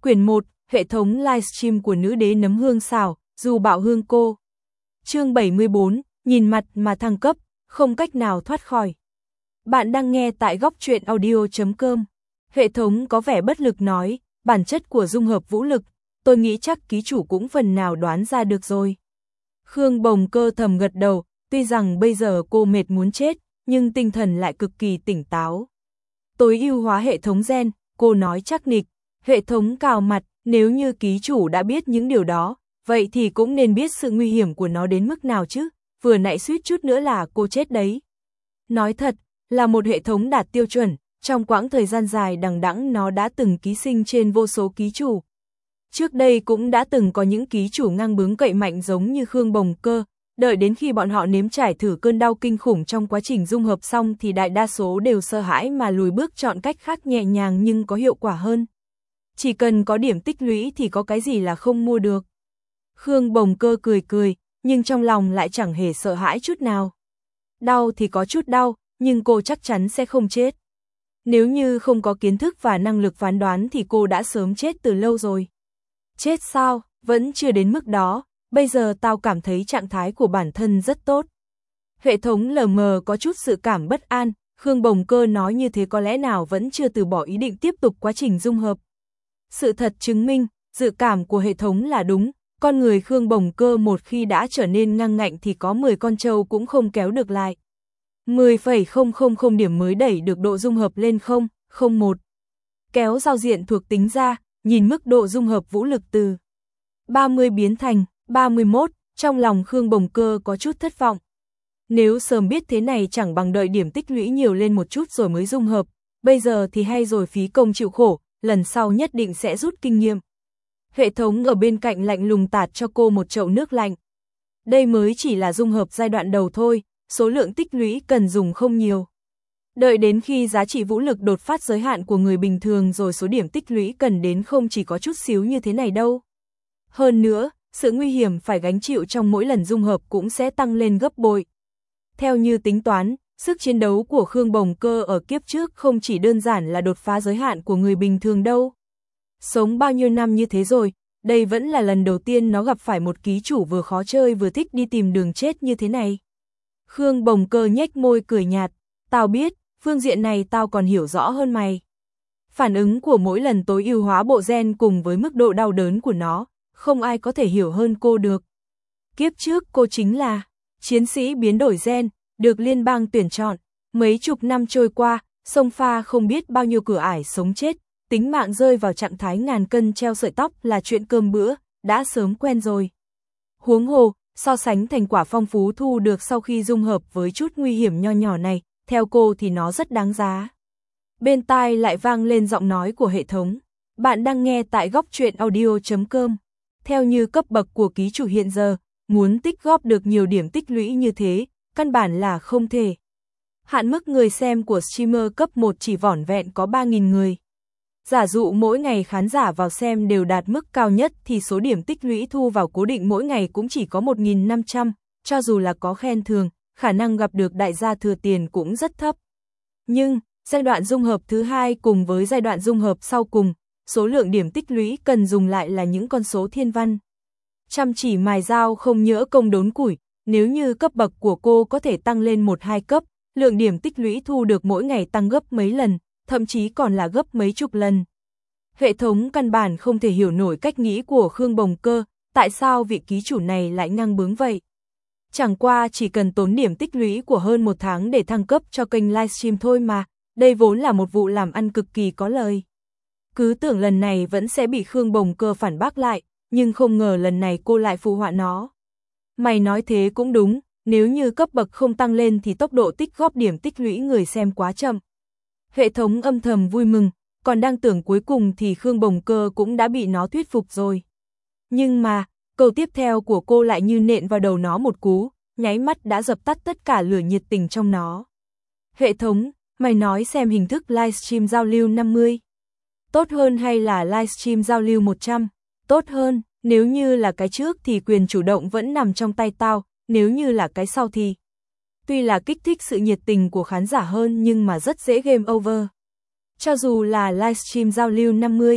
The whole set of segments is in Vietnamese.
Quyển 1, hệ thống livestream của nữ đế nấm hương xào, dù bạo hương cô. Chương 74, nhìn mặt mà thăng cấp, không cách nào thoát khỏi. Bạn đang nghe tại góc truyện audio.com. Hệ thống có vẻ bất lực nói, bản chất của dung hợp vũ lực, tôi nghĩ chắc ký chủ cũng phần nào đoán ra được rồi. Khương Bồng Cơ thầm gật đầu, tuy rằng bây giờ cô mệt muốn chết, nhưng tinh thần lại cực kỳ tỉnh táo. Tối ưu hóa hệ thống gen, cô nói chắc nịch. Hệ thống cào mặt, nếu như ký chủ đã biết những điều đó, vậy thì cũng nên biết sự nguy hiểm của nó đến mức nào chứ, vừa nãy suýt chút nữa là cô chết đấy. Nói thật, là một hệ thống đạt tiêu chuẩn, trong quãng thời gian dài đằng đẵng nó đã từng ký sinh trên vô số ký chủ. Trước đây cũng đã từng có những ký chủ ngang bướng cậy mạnh giống như Khương Bồng Cơ, đợi đến khi bọn họ nếm trải thử cơn đau kinh khủng trong quá trình dung hợp xong thì đại đa số đều sợ hãi mà lùi bước chọn cách khác nhẹ nhàng nhưng có hiệu quả hơn. Chỉ cần có điểm tích lũy thì có cái gì là không mua được. Khương Bồng Cơ cười cười, nhưng trong lòng lại chẳng hề sợ hãi chút nào. Đau thì có chút đau, nhưng cô chắc chắn sẽ không chết. Nếu như không có kiến thức và năng lực phán đoán thì cô đã sớm chết từ lâu rồi. Chết sao, vẫn chưa đến mức đó, bây giờ tao cảm thấy trạng thái của bản thân rất tốt. Hệ thống lờ mờ có chút sự cảm bất an, Khương Bồng Cơ nói như thế có lẽ nào vẫn chưa từ bỏ ý định tiếp tục quá trình dung hợp. Sự thật chứng minh, dự cảm của hệ thống là đúng, con người Khương Bồng Cơ một khi đã trở nên ngang ngạnh thì có 10 con trâu cũng không kéo được lại. 10,000 điểm mới đẩy được độ dung hợp lên 0,01. Kéo giao diện thuộc tính ra, nhìn mức độ dung hợp vũ lực từ 30 biến thành 31, trong lòng Khương Bồng Cơ có chút thất vọng. Nếu sớm biết thế này chẳng bằng đợi điểm tích lũy nhiều lên một chút rồi mới dung hợp, bây giờ thì hay rồi phí công chịu khổ, lần sau nhất định sẽ rút kinh nghiệm. Hệ thống ở bên cạnh lạnh lùng tạt cho cô một chậu nước lạnh. Đây mới chỉ là dung hợp giai đoạn đầu thôi, số lượng tích lũy cần dùng không nhiều. Đợi đến khi giá trị vũ lực đột phát giới hạn của người bình thường rồi số điểm tích lũy cần đến không chỉ có chút xíu như thế này đâu. Hơn nữa, sự nguy hiểm phải gánh chịu trong mỗi lần dung hợp cũng sẽ tăng lên gấp bội. Theo như tính toán, sức chiến đấu của Khương Bồng Cơ ở kiếp trước không chỉ đơn giản là đột phá giới hạn của người bình thường đâu. Sống bao nhiêu năm như thế rồi, đây vẫn là lần đầu tiên nó gặp phải một ký chủ vừa khó chơi vừa thích đi tìm đường chết như thế này. Khương Bồng Cơ nhếch môi cười nhạt, tao biết, phương diện này tao còn hiểu rõ hơn mày. Phản ứng của mỗi lần tối ưu hóa bộ gen cùng với mức độ đau đớn của nó, không ai có thể hiểu hơn cô được. Kiếp trước cô chính là chiến sĩ biến đổi gen, được liên bang tuyển chọn, mấy chục năm trôi qua, xông pha không biết bao nhiêu cửa ải sống chết, tính mạng rơi vào trạng thái ngàn cân treo sợi tóc là chuyện cơm bữa, đã sớm quen rồi. Huống hồ, so sánh thành quả phong phú thu được sau khi dung hợp với chút nguy hiểm nho nhỏ này, theo cô thì nó rất đáng giá. Bên tai lại vang lên giọng nói của hệ thống. Bạn đang nghe tại góc truyện audio.com. Theo như cấp bậc của ký chủ hiện giờ, muốn tích góp được nhiều điểm tích lũy như thế, căn bản là không thể. Hạn mức người xem của streamer cấp 1 chỉ vỏn vẹn có 3.000 người. Giả dụ mỗi ngày khán giả vào xem đều đạt mức cao nhất thì số điểm tích lũy thu vào cố định mỗi ngày cũng chỉ có 1.500, cho dù là có khen thường, khả năng gặp được đại gia thừa tiền cũng rất thấp. Nhưng, giai đoạn dung hợp thứ hai cùng với giai đoạn dung hợp sau cùng, số lượng điểm tích lũy cần dùng lại là những con số thiên văn. Chăm chỉ mài dao không nhỡ công đốn củi, nếu như cấp bậc của cô có thể tăng lên 1-2 cấp, lượng điểm tích lũy thu được mỗi ngày tăng gấp mấy lần, thậm chí còn là gấp mấy chục lần. Hệ thống căn bản không thể hiểu nổi cách nghĩ của Khương Bồng Cơ, tại sao vị ký chủ này lại ngang bướng vậy. Chẳng qua chỉ cần tốn điểm tích lũy của hơn 1 tháng để thăng cấp cho kênh livestream thôi mà, đây vốn là một vụ làm ăn cực kỳ có lời. Cứ tưởng lần này vẫn sẽ bị Khương Bồng Cơ phản bác lại, nhưng không ngờ lần này cô lại phụ họa nó. Mày nói thế cũng đúng, nếu như cấp bậc không tăng lên thì tốc độ tích góp điểm tích lũy người xem quá chậm. Hệ thống âm thầm vui mừng, còn đang tưởng cuối cùng thì Khương Bồng Cơ cũng đã bị nó thuyết phục rồi. Nhưng mà, câu tiếp theo của cô lại như nện vào đầu nó một cú, nháy mắt đã dập tắt tất cả lửa nhiệt tình trong nó. Hệ thống, mày nói xem hình thức livestream giao lưu 50. Tốt hơn hay là livestream giao lưu 100? Tốt hơn, nếu như là cái trước thì quyền chủ động vẫn nằm trong tay tao, nếu như là cái sau thì tuy là kích thích sự nhiệt tình của khán giả hơn nhưng mà rất dễ game over. Cho dù là livestream giao lưu 50,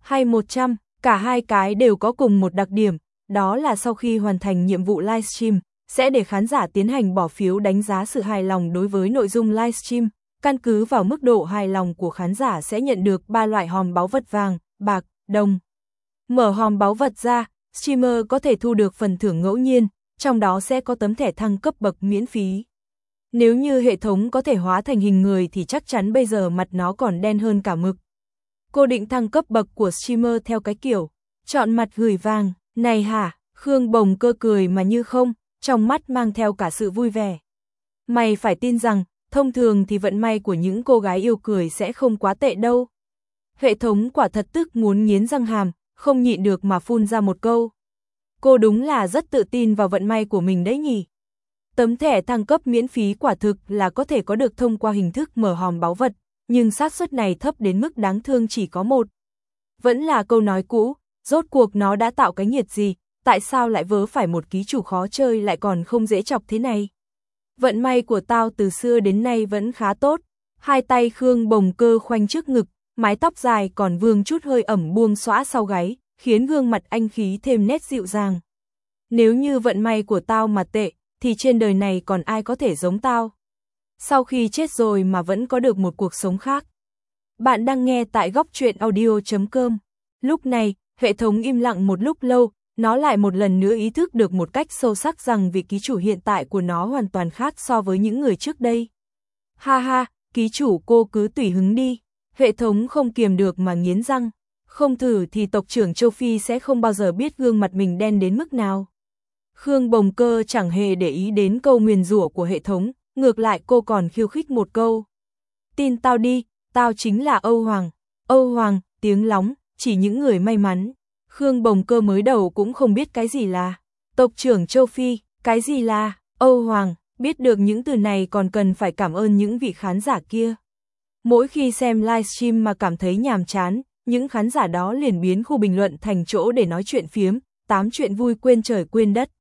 hay 100, cả hai cái đều có cùng một đặc điểm, đó là sau khi hoàn thành nhiệm vụ livestream, sẽ để khán giả tiến hành bỏ phiếu đánh giá sự hài lòng đối với nội dung livestream, căn cứ vào mức độ hài lòng của khán giả sẽ nhận được 3 loại hòm báu vật vàng, bạc, đồng. Mở hòm báu vật ra, streamer có thể thu được phần thưởng ngẫu nhiên, trong đó sẽ có tấm thẻ thăng cấp bậc miễn phí. Nếu như hệ thống có thể hóa thành hình người thì chắc chắn bây giờ mặt nó còn đen hơn cả mực. Cô định thăng cấp bậc của streamer theo cái kiểu chọn mặt gửi vàng, này hả? Khương Bồng Cơ cười mà như không, trong mắt mang theo cả sự vui vẻ. Mày phải tin rằng, thông thường thì vận may của những cô gái yêu cười sẽ không quá tệ đâu. Hệ thống quả thật tức muốn nghiến răng hàm, không nhịn được mà phun ra một câu. Cô đúng là rất tự tin vào vận may của mình đấy nhỉ. Tấm thẻ thăng cấp miễn phí quả thực là có thể có được thông qua hình thức mở hòm báu vật, nhưng xác suất này thấp đến mức đáng thương chỉ có một. Vẫn là câu nói cũ, rốt cuộc nó đã tạo cái nghiệt gì, tại sao lại vớ phải một ký chủ khó chơi lại còn không dễ chọc thế này. Vận may của tao từ xưa đến nay vẫn khá tốt, hai tay Khương Bồng Cơ khoanh trước ngực, mái tóc dài còn vương chút hơi ẩm buông xõa sau gáy, khiến gương mặt anh khí thêm nét dịu dàng. Nếu như vận may của tao mà tệ, thì trên đời này còn ai có thể giống tao. Sau khi chết rồi mà vẫn có được một cuộc sống khác. Bạn đang nghe tại góc truyện audio.com. Lúc này, hệ thống im lặng một lúc lâu, nó lại một lần nữa ý thức được một cách sâu sắc rằng vị ký chủ hiện tại của nó hoàn toàn khác so với những người trước đây. Ha ha, ký chủ cô cứ tùy hứng đi. Hệ thống không kiềm được mà nghiến răng. Không thử thì tộc trưởng Châu Phi sẽ không bao giờ biết gương mặt mình đen đến mức nào. Khương Bồng Cơ chẳng hề để ý đến câu nguyền rủa của hệ thống, ngược lại cô còn khiêu khích một câu. Tin tao đi, tao chính là Âu Hoàng. Âu Hoàng, tiếng lóng, chỉ những người may mắn. Khương Bồng Cơ mới đầu cũng không biết cái gì là tộc trưởng Châu Phi, cái gì là Âu Hoàng, biết được những từ này còn cần phải cảm ơn những vị khán giả kia. Mỗi khi xem livestream mà cảm thấy nhàm chán, những khán giả đó liền biến khu bình luận thành chỗ để nói chuyện phiếm, tám chuyện vui quên trời quên đất.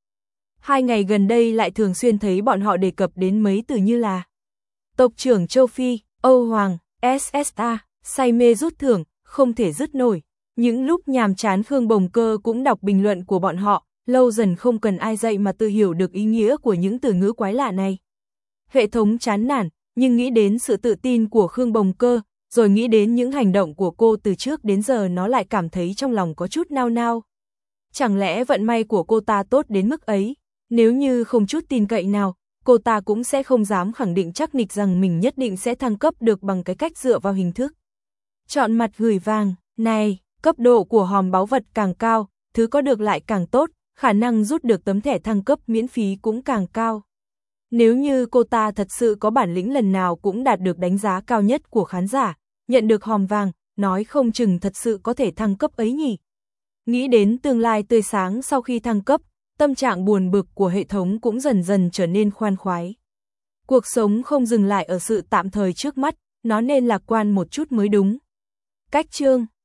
2 ngày gần đây lại thường xuyên thấy bọn họ đề cập đến mấy từ như là tộc trưởng Châu Phi, Âu Hoàng, SSA, say mê rút thưởng, không thể dứt nổi. Những lúc nhàm chán Khương Bồng Cơ cũng đọc bình luận của bọn họ, lâu dần không cần ai dạy mà tự hiểu được ý nghĩa của những từ ngữ quái lạ này. Hệ thống chán nản, nhưng nghĩ đến sự tự tin của Khương Bồng Cơ, rồi nghĩ đến những hành động của cô từ trước đến giờ nó lại cảm thấy trong lòng có chút nao nao. Chẳng lẽ vận may của cô ta tốt đến mức ấy? Nếu như không chút tin cậy nào, cô ta cũng sẽ không dám khẳng định chắc nịch rằng mình nhất định sẽ thăng cấp được bằng cái cách dựa vào hình thức chọn mặt gửi vàng. Này, cấp độ của hòm báu vật càng cao, thứ có được lại càng tốt, khả năng rút được tấm thẻ thăng cấp miễn phí cũng càng cao. Nếu như cô ta thật sự có bản lĩnh lần nào cũng đạt được đánh giá cao nhất của khán giả, nhận được hòm vàng, nói không chừng thật sự có thể thăng cấp ấy nhỉ. Nghĩ đến tương lai tươi sáng sau khi thăng cấp, tâm trạng buồn bực của hệ thống cũng dần dần trở nên khoan khoái. Cuộc sống không dừng lại ở sự tạm thời trước mắt, nó nên lạc quan một chút mới đúng. Cách chương